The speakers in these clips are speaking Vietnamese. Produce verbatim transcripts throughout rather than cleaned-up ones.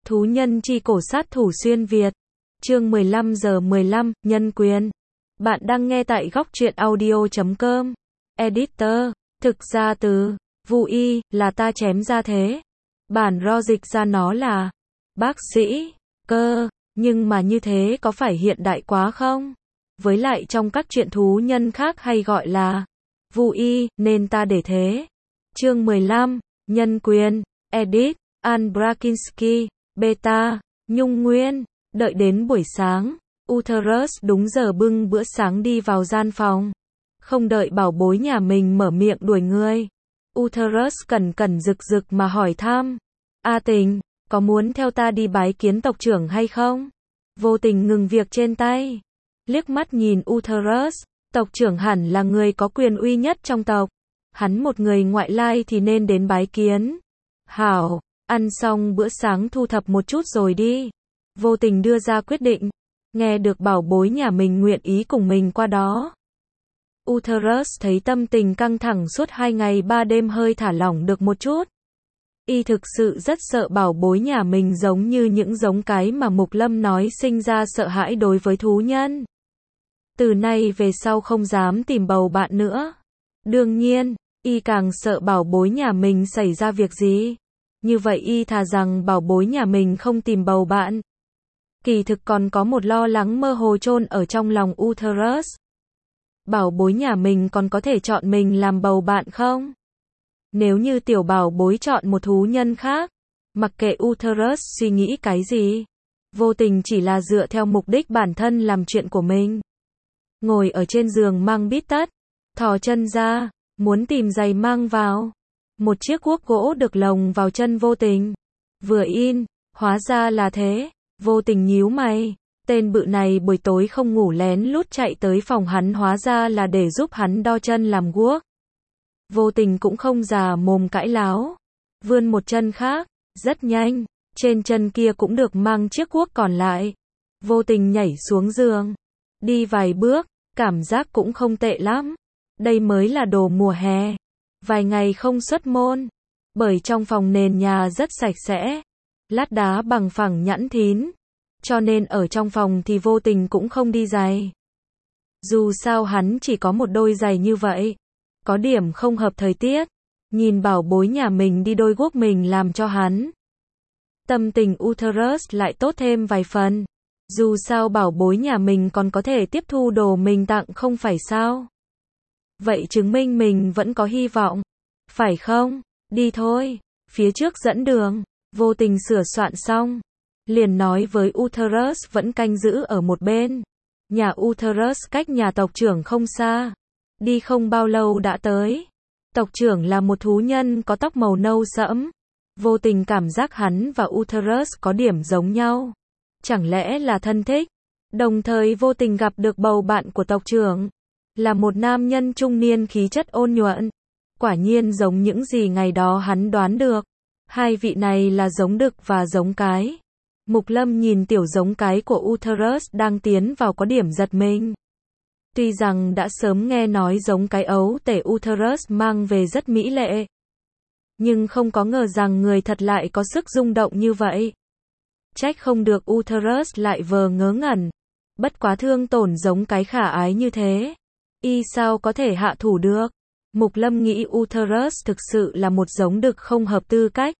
Thú nhân chi cổ sát thủ xuyên Việt. Chương mười lăm giờ mười lăm, nhân quyền. Bạn đang nghe tại góc truyện audio chấm com. Editor. Thực ra từ Vu Y là ta chém ra thế. Bản ro dịch ra nó là bác sĩ, cơ, nhưng mà như thế có phải hiện đại quá không? Với lại trong các truyện thú nhân khác hay gọi là Vu Y, nên ta để thế. Chương mười lăm, nhân quyền. Edit, Anne Brakinski, Beta, Nhung Nguyên. Đợi đến buổi sáng, Uterus đúng giờ bưng bữa sáng đi vào gian phòng. Không đợi bảo bối nhà mình mở miệng đuổi người, Uterus cẩn cẩn rực rực mà hỏi thăm. A Tình, có muốn theo ta đi bái kiến tộc trưởng hay không? Vô Tình ngừng việc trên tay, liếc mắt nhìn Uterus. Tộc trưởng hẳn là người có quyền uy nhất trong tộc. Hắn một người ngoại lai thì nên đến bái kiến. Hảo, ăn xong bữa sáng thu thập một chút rồi đi. Vô Tình đưa ra quyết định. Nghe được bảo bối nhà mình nguyện ý cùng mình qua đó, Uterus thấy tâm tình căng thẳng suốt hai ngày ba đêm hơi thả lỏng được một chút. Y thực sự rất sợ bảo bối nhà mình giống như những giống cái mà Mục Lâm nói sinh ra sợ hãi đối với thú nhân. Từ nay về sau không dám tìm bầu bạn nữa. Đương nhiên, Y càng sợ bảo bối nhà mình xảy ra việc gì. Như vậy Y thà rằng bảo bối nhà mình không tìm bầu bạn. Kỳ thực còn có một lo lắng mơ hồ chôn ở trong lòng Uterus. Bảo bối nhà mình còn có thể chọn mình làm bầu bạn không? Nếu như tiểu bảo bối chọn một thú nhân khác, mặc kệ Uterus suy nghĩ cái gì, Vô Tình chỉ là dựa theo mục đích bản thân làm chuyện của mình. Ngồi ở trên giường mang bít tất, thò chân ra, muốn tìm giày mang vào. Một chiếc guốc gỗ được lồng vào chân Vô Tình. Vừa in, hóa ra là thế. Vô Tình nhíu mày, tên bự này buổi tối không ngủ lén lút chạy tới phòng hắn hóa ra là để giúp hắn đo chân làm guốc. Vô Tình cũng không già mồm cãi láo, vươn một chân khác, rất nhanh, trên chân kia cũng được mang chiếc guốc còn lại. Vô Tình nhảy xuống giường, đi vài bước, cảm giác cũng không tệ lắm. Đây mới là đồ mùa hè. Vài ngày không xuất môn, bởi trong phòng nền nhà rất sạch sẽ, lát đá bằng phẳng nhẵn thín, cho nên ở trong phòng thì Vô Tình cũng không đi giày. Dù sao hắn chỉ có một đôi giày như vậy, có điểm không hợp thời tiết. Nhìn bảo bối nhà mình đi đôi guốc mình làm cho hắn, tâm tình Uterus lại tốt thêm vài phần. Dù sao bảo bối nhà mình còn có thể tiếp thu đồ mình tặng không phải sao? Vậy chứng minh mình vẫn có hy vọng, phải không? Đi thôi, phía trước dẫn đường. Vô Tình sửa soạn xong, liền nói với Uterus vẫn canh giữ ở một bên. Nhà Uterus cách nhà tộc trưởng không xa. Đi không bao lâu đã tới. Tộc trưởng là một thú nhân có tóc màu nâu sẫm. Vô Tình cảm giác hắn và Uterus có điểm giống nhau. Chẳng lẽ là thân thích? Đồng thời Vô Tình gặp được bầu bạn của tộc trưởng, là một nam nhân trung niên khí chất ôn nhuận. Quả nhiên giống những gì ngày đó hắn đoán được. Hai vị này là giống đực và giống cái. Mục Lâm nhìn tiểu giống cái của Uterus đang tiến vào có điểm giật mình. Tuy rằng đã sớm nghe nói giống cái ấu tể Uterus mang về rất mỹ lệ, nhưng không có ngờ rằng người thật lại có sức rung động như vậy. Trách không được Uterus lại vờ ngớ ngẩn. Bất quá thương tổn giống cái khả ái như thế, Y sao có thể hạ thủ được. Mục Lâm nghĩ Uterus thực sự là một giống đực không hợp tư cách.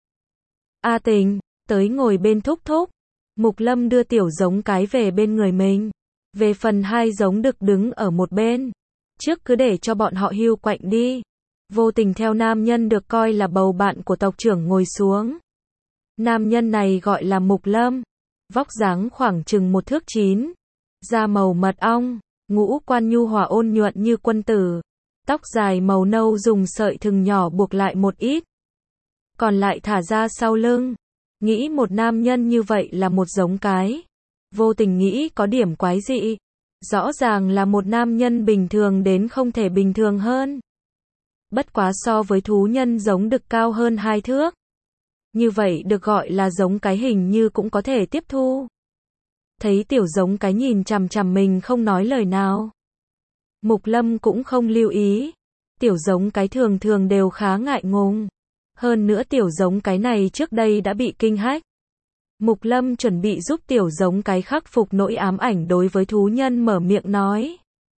A Tình, tới ngồi bên thúc thúc. Mục Lâm đưa tiểu giống cái về bên người mình. Về phần hai giống đực đứng ở một bên, trước cứ để cho bọn họ hiu quạnh đi. Vô Tình theo nam nhân được coi là bầu bạn của tộc trưởng ngồi xuống. Nam nhân này gọi là Mục Lâm, vóc dáng khoảng chừng một thước chín, da màu mật ong, ngũ quan nhu hòa ôn nhuận như quân tử, tóc dài màu nâu dùng sợi thừng nhỏ buộc lại một ít, còn lại thả ra sau lưng. Nghĩ một nam nhân như vậy là một giống cái, Vô Tình nghĩ có điểm quái dị. Rõ ràng là một nam nhân bình thường đến không thể bình thường hơn. Bất quá so với thú nhân giống đực cao hơn hai thước. Như vậy được gọi là giống cái hình như cũng có thể tiếp thu. Thấy tiểu giống cái nhìn chằm chằm mình không nói lời nào, Mục Lâm cũng không lưu ý. Tiểu giống cái thường thường đều khá ngại ngùng. Hơn nữa tiểu giống cái này trước đây đã bị kinh hách. Mục Lâm chuẩn bị giúp tiểu giống cái khắc phục nỗi ám ảnh đối với thú nhân mở miệng nói.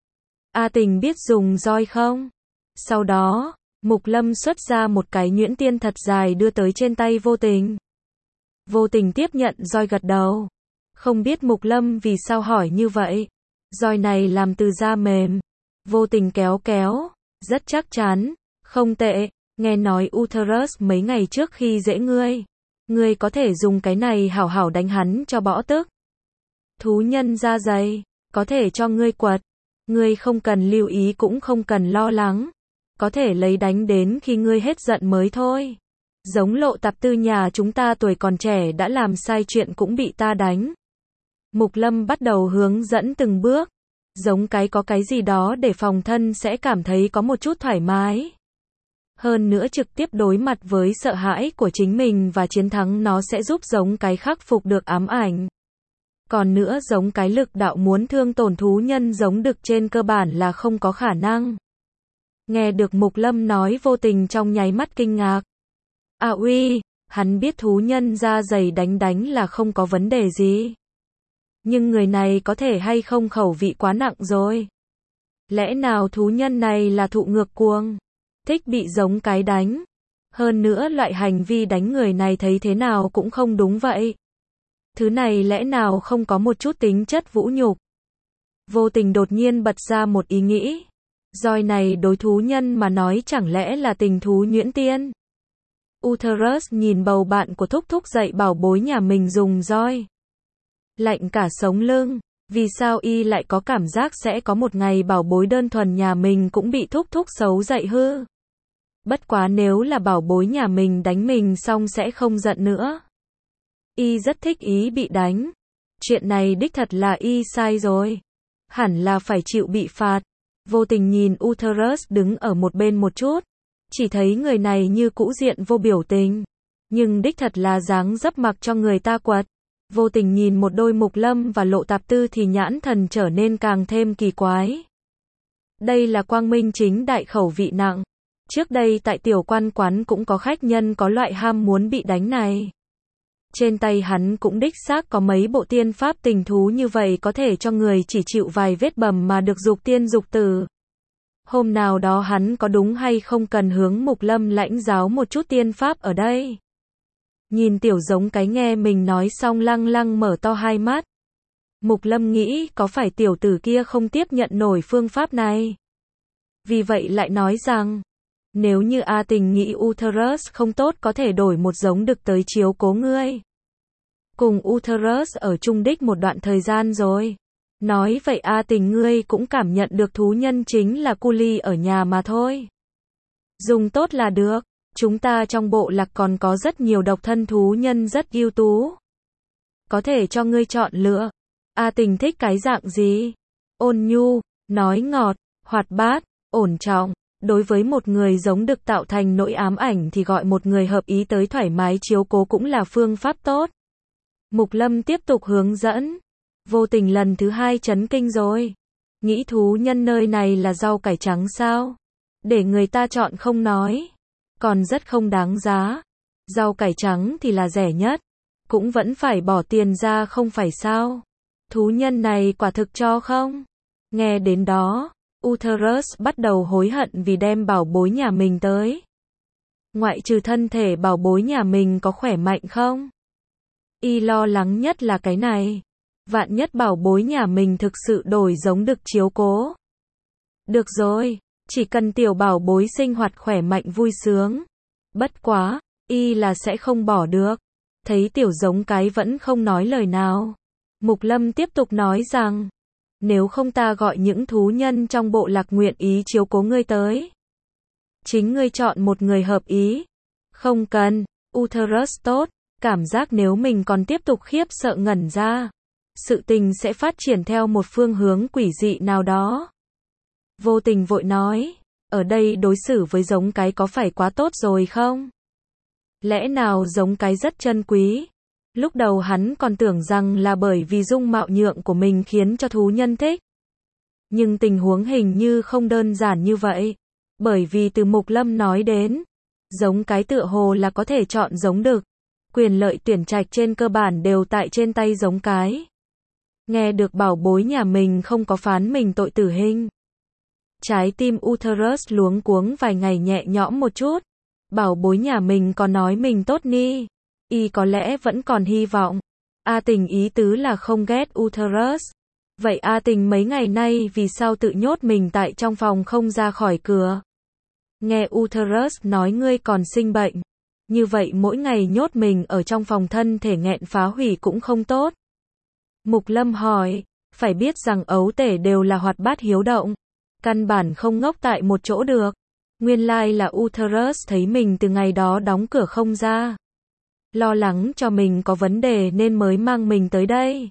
A Tình biết dùng roi không? Sau đó, Mục Lâm xuất ra một cái nhuyễn tiên thật dài đưa tới trên tay Vô Tình. Vô Tình tiếp nhận roi gật đầu. Không biết Mục Lâm vì sao hỏi như vậy. Roi này làm từ da mềm. Vô Tình kéo kéo, rất chắc chắn, không tệ, nghe nói Uterus mấy ngày trước khi dễ ngươi. Ngươi có thể dùng cái này hảo hảo đánh hắn cho bỏ tức. Thú nhân da dày, có thể cho ngươi quật. Ngươi không cần lưu ý cũng không cần lo lắng. Có thể lấy đánh đến khi ngươi hết giận mới thôi. Giống Lộ Tạp Tư nhà chúng ta tuổi còn trẻ đã làm sai chuyện cũng bị ta đánh. Mục Lâm bắt đầu hướng dẫn từng bước. Giống cái có cái gì đó để phòng thân sẽ cảm thấy có một chút thoải mái. Hơn nữa trực tiếp đối mặt với sợ hãi của chính mình và chiến thắng nó sẽ giúp giống cái khắc phục được ám ảnh. Còn nữa giống cái lực đạo muốn thương tổn thú nhân giống đực trên cơ bản là không có khả năng. Nghe được Mục Lâm nói Vô Tình trong nháy mắt kinh ngạc. À uy, hắn biết thú nhân da dày đánh đánh là không có vấn đề gì. Nhưng người này có thể hay không khẩu vị quá nặng rồi. Lẽ nào thú nhân này là thụ ngược cuồng, thích bị giống cái đánh. Hơn nữa loại hành vi đánh người này thấy thế nào cũng không đúng vậy. Thứ này lẽ nào không có một chút tính chất vũ nhục. Vô Tình đột nhiên bật ra một ý nghĩ. Roi này đối thú nhân mà nói chẳng lẽ là tình thú nhuyễn tiên. Uterus nhìn bầu bạn của thúc thúc dạy bảo bối nhà mình dùng roi. Lạnh cả sống lưng, vì sao y lại có cảm giác sẽ có một ngày bảo bối đơn thuần nhà mình cũng bị thúc thúc xấu dạy hư. Bất quá nếu là bảo bối nhà mình đánh mình xong sẽ không giận nữa. Y rất thích ý bị đánh. Chuyện này đích thật là y sai rồi. Hẳn là phải chịu bị phạt. Vô Tình nhìn Uterus đứng ở một bên một chút. Chỉ thấy người này như cũ diện vô biểu tình. Nhưng đích thật là dáng dấp mặc cho người ta quật. Vô Tình nhìn một đôi Mục Lâm và Lộ Tạp Tư thì nhãn thần trở nên càng thêm kỳ quái. Đây là quang minh chính đại khẩu vị nặng. Trước đây tại tiểu quan quán cũng có khách nhân có loại ham muốn bị đánh này. Trên tay hắn cũng đích xác có mấy bộ tiên pháp tình thú như vậy có thể cho người chỉ chịu vài vết bầm mà được dục tiên dục tử. Hôm nào đó hắn có đúng hay không cần hướng Mục Lâm lãnh giáo một chút tiên pháp ở đây. Nhìn tiểu giống cái nghe mình nói xong lăng lăng mở to hai mắt. Mục Lâm nghĩ có phải tiểu tử kia không tiếp nhận nổi phương pháp này. Vì vậy lại nói rằng, nếu như A Tình nghĩ Uterus không tốt có thể đổi một giống đực tới chiếu cố ngươi. Cùng Uterus ở chung đích một đoạn thời gian rồi. Nói vậy A Tình ngươi cũng cảm nhận được thú nhân chính là cu li ở nhà mà thôi. Dùng tốt là được. Chúng ta trong bộ lạc còn có rất nhiều độc thân thú nhân rất ưu tú. Có thể cho ngươi chọn lựa. A Tình thích cái dạng gì? Ôn nhu, nói ngọt, hoạt bát, ổn trọng. Đối với một người giống đực tạo thành nỗi ám ảnh thì gọi một người hợp ý tới thoải mái chiếu cố cũng là phương pháp tốt. Mục Lâm tiếp tục hướng dẫn. Vô Tình lần thứ hai chấn kinh rồi. Nghĩ thú nhân nơi này là rau cải trắng sao? Để người ta chọn không nói. Còn rất không đáng giá. Rau cải trắng thì là rẻ nhất. Cũng vẫn phải bỏ tiền ra không phải sao? Thú nhân này quả thực cho không? Nghe đến đó, Uterus bắt đầu hối hận vì đem bảo bối nhà mình tới. Ngoại trừ thân thể bảo bối nhà mình có khỏe mạnh không? Y lo lắng nhất là cái này. Vạn nhất bảo bối nhà mình thực sự đổi giống đực chiếu cố. Được rồi, chỉ cần tiểu bảo bối sinh hoạt khỏe mạnh vui sướng. Bất quá, y là sẽ không bỏ được. Thấy tiểu giống cái vẫn không nói lời nào. Mục Lâm tiếp tục nói rằng, nếu không ta gọi những thú nhân trong bộ lạc nguyện ý chiếu cố ngươi tới. Chính ngươi chọn một người hợp ý. Không cần, Uterus tốt, cảm giác nếu mình còn tiếp tục khiếp sợ ngẩn ra. Sự tình sẽ phát triển theo một phương hướng quỷ dị nào đó. Vô Tình vội nói, ở đây đối xử với giống cái có phải quá tốt rồi không? Lẽ nào giống cái rất chân quý? Lúc đầu hắn còn tưởng rằng là bởi vì dung mạo nhượng của mình khiến cho thú nhân thích. Nhưng tình huống hình như không đơn giản như vậy. Bởi vì từ Mục Lâm nói đến, giống cái tựa hồ là có thể chọn giống đực. Quyền lợi tuyển trạch trên cơ bản đều tại trên tay giống cái. Nghe được bảo bối nhà mình không có phán mình tội tử hình. Trái tim Uterus luống cuống vài ngày nhẹ nhõm một chút. Bảo bối nhà mình có nói mình tốt ni. Y có lẽ vẫn còn hy vọng. A Tình ý tứ là không ghét Uterus. Vậy A Tình mấy ngày nay vì sao tự nhốt mình tại trong phòng không ra khỏi cửa? Nghe Uterus nói ngươi còn sinh bệnh. Như vậy mỗi ngày nhốt mình ở trong phòng thân thể nghẹn phá hủy cũng không tốt. Mục Lâm hỏi, phải biết rằng ấu tể đều là hoạt bát hiếu động. Căn bản không ngốc tại một chỗ được. Nguyên lai là Uterus thấy mình từ ngày đó đóng cửa không ra. Lo lắng cho mình có vấn đề nên mới mang mình tới đây.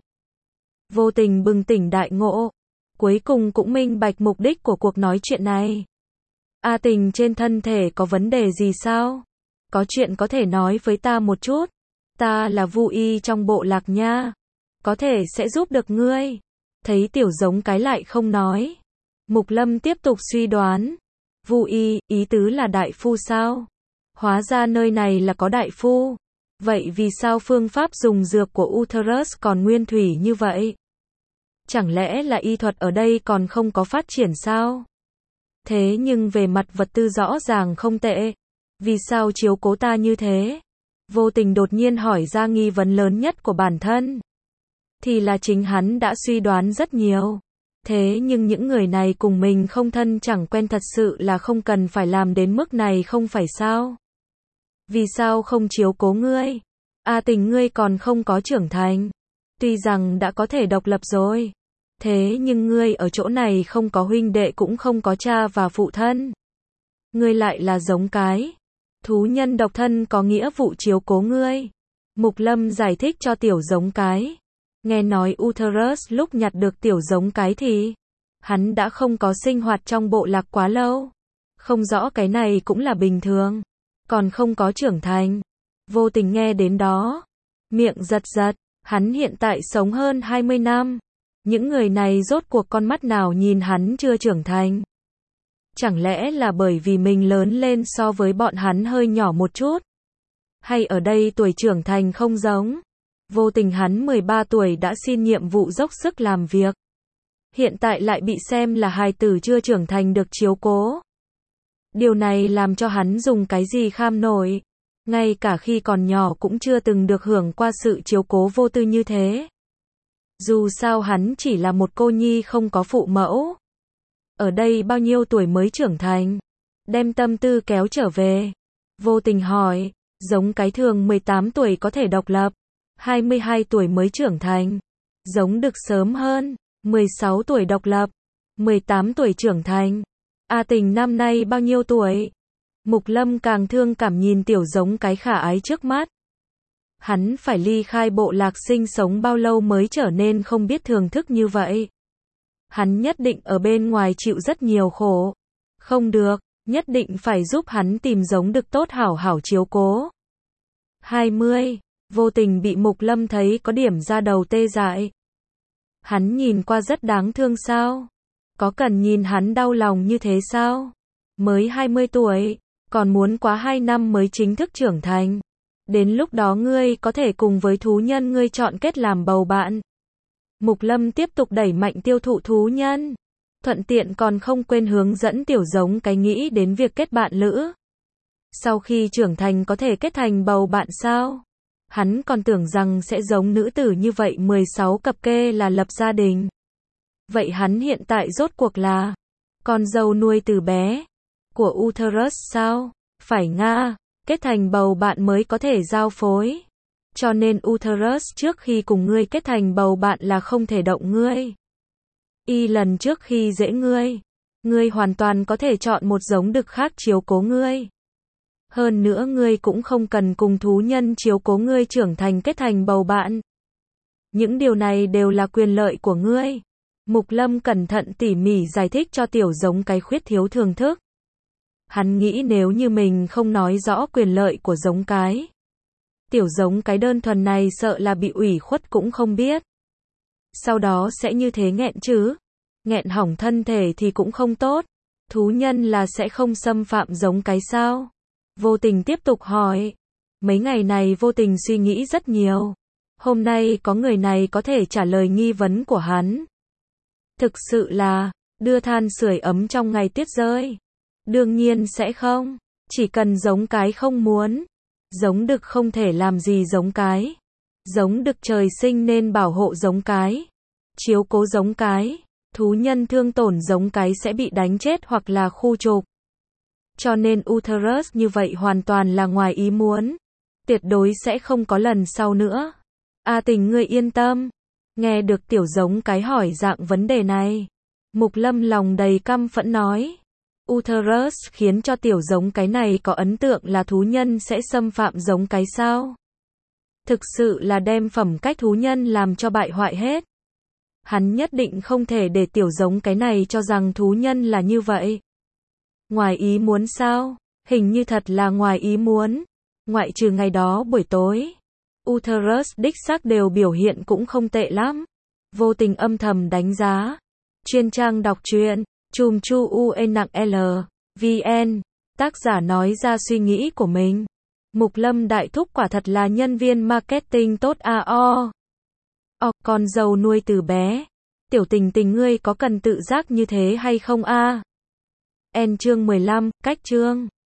Vô Tình bừng tỉnh đại ngộ. Cuối cùng cũng minh bạch mục đích của cuộc nói chuyện này. A Tình trên thân thể có vấn đề gì sao? Có chuyện có thể nói với ta một chút. Ta là Vu Y trong bộ lạc nha. Có thể sẽ giúp được ngươi. Thấy tiểu giống cái lại không nói. Mục Lâm tiếp tục suy đoán. Vu Y, ý tứ là đại phu sao? Hóa ra nơi này là có đại phu. Vậy vì sao phương pháp dùng dược của Uterus còn nguyên thủy như vậy? Chẳng lẽ là y thuật ở đây còn không có phát triển sao? Thế nhưng về mặt vật tư rõ ràng không tệ. Vì sao chiếu cố ta như thế? Vô Tình đột nhiên hỏi ra nghi vấn lớn nhất của bản thân. Thì là chính hắn đã suy đoán rất nhiều. Thế nhưng những người này cùng mình không thân chẳng quen thật sự là không cần phải làm đến mức này không phải sao? Vì sao không chiếu cố ngươi? A Tình ngươi còn không có trưởng thành. Tuy rằng đã có thể độc lập rồi. Thế nhưng ngươi ở chỗ này không có huynh đệ cũng không có cha và phụ thân. Ngươi lại là giống cái. Thú nhân độc thân có nghĩa vụ chiếu cố ngươi. Mục Lâm giải thích cho tiểu giống cái. Nghe nói Uterus lúc nhặt được tiểu giống cái thì hắn đã không có sinh hoạt trong bộ lạc quá lâu. Không rõ cái này cũng là bình thường. Còn không có trưởng thành. Vô Tình nghe đến đó. Miệng giật giật. Hắn hiện tại sống hơn hai mươi năm. Những người này rốt cuộc con mắt nào nhìn hắn chưa trưởng thành. Chẳng lẽ là bởi vì mình lớn lên so với bọn hắn hơi nhỏ một chút? Hay ở đây tuổi trưởng thành không giống? Vô Tình hắn mười ba tuổi đã xin nhiệm vụ dốc sức làm việc. Hiện tại lại bị xem là hài tử chưa trưởng thành được chiếu cố. Điều này làm cho hắn dùng cái gì kham nổi. Ngay cả khi còn nhỏ cũng chưa từng được hưởng qua sự chiếu cố vô tư như thế. Dù sao hắn chỉ là một cô nhi không có phụ mẫu. Ở đây bao nhiêu tuổi mới trưởng thành? Đem tâm tư kéo trở về. Vô Tình hỏi, giống cái thường mười tám tuổi có thể độc lập, hai mươi hai tuổi mới trưởng thành. Giống được sớm hơn, mười sáu tuổi độc lập, mười tám tuổi trưởng thành. A Tình năm nay bao nhiêu tuổi? Mục Lâm càng thương cảm nhìn tiểu giống cái khả ái trước mắt. Hắn phải ly khai bộ lạc sinh sống bao lâu mới trở nên không biết thưởng thức như vậy. Hắn nhất định ở bên ngoài chịu rất nhiều khổ. Không được, nhất định phải giúp hắn tìm giống được tốt hảo hảo chiếu cố. hai mươi. Vô Tình bị Mục Lâm thấy có điểm ra đầu tê dại. Hắn nhìn qua rất đáng thương sao? Có cần nhìn hắn đau lòng như thế sao? Mới hai mươi tuổi, còn muốn quá hai năm mới chính thức trưởng thành. Đến lúc đó ngươi có thể cùng với thú nhân ngươi chọn kết làm bầu bạn. Mục Lâm tiếp tục đẩy mạnh tiêu thụ thú nhân. Thuận tiện còn không quên hướng dẫn tiểu giống cái nghĩ đến việc kết bạn lữ. Sau khi trưởng thành có thể kết thành bầu bạn sao? Hắn còn tưởng rằng sẽ giống nữ tử như vậy mười sáu cặp kê là lập gia đình. Vậy hắn hiện tại rốt cuộc là con dâu nuôi từ bé của Uterus sao? Phải nga, kết thành bầu bạn mới có thể giao phối. Cho nên Uterus trước khi cùng ngươi kết thành bầu bạn là không thể động ngươi. Y lần trước khi dễ ngươi, ngươi hoàn toàn có thể chọn một giống đực khác chiếu cố ngươi. Hơn nữa ngươi cũng không cần cùng thú nhân chiếu cố ngươi trưởng thành kết thành bầu bạn. Những điều này đều là quyền lợi của ngươi. Mục Lâm cẩn thận tỉ mỉ giải thích cho tiểu giống cái khuyết thiếu thường thức. Hắn nghĩ nếu như mình không nói rõ quyền lợi của giống cái, tiểu giống cái đơn thuần này sợ là bị ủy khuất cũng không biết. Sau đó sẽ như thế nghẹn chứ. Nghẹn hỏng thân thể thì cũng không tốt. Thú nhân là sẽ không xâm phạm giống cái sao? Vô Tình tiếp tục hỏi. Mấy ngày này vô tình suy nghĩ rất nhiều. Hôm nay có người này có thể trả lời nghi vấn của hắn. Thực sự là, đưa than sưởi ấm trong ngày tuyết rơi. Đương nhiên sẽ không. Chỉ cần giống cái không muốn. Giống đực không thể làm gì giống cái. Giống đực trời sinh nên bảo hộ giống cái. Chiếu cố giống cái. Thú nhân thương tổn giống cái sẽ bị đánh chết hoặc là khu trục. Cho nên Uterus như vậy hoàn toàn là ngoài ý muốn. Tuyệt đối sẽ không có lần sau nữa. A Tình ngươi yên tâm. Nghe được tiểu giống cái hỏi dạng vấn đề này. Mục Lâm lòng đầy căm phẫn nói. Uterus khiến cho tiểu giống cái này có ấn tượng là thú nhân sẽ xâm phạm giống cái sao? Thực sự là đem phẩm cách thú nhân làm cho bại hoại hết. Hắn nhất định không thể để tiểu giống cái này cho rằng thú nhân là như vậy. Ngoài ý muốn sao? Hình như thật là ngoài ý muốn. Ngoại trừ ngày đó buổi tối. Uterus đích xác đều biểu hiện cũng không tệ lắm. Vô tình âm thầm đánh giá. Chuyên trang đọc truyện. Chùm chu u e nặng L. vn. Tác giả nói ra suy nghĩ của mình. Mục Lâm đại thúc quả thật là nhân viên marketing tốt a o. O, con dâu nuôi từ bé. Tiểu Tình Tình ngươi có cần tự giác như thế hay không a? En chương mười lăm, cách chương.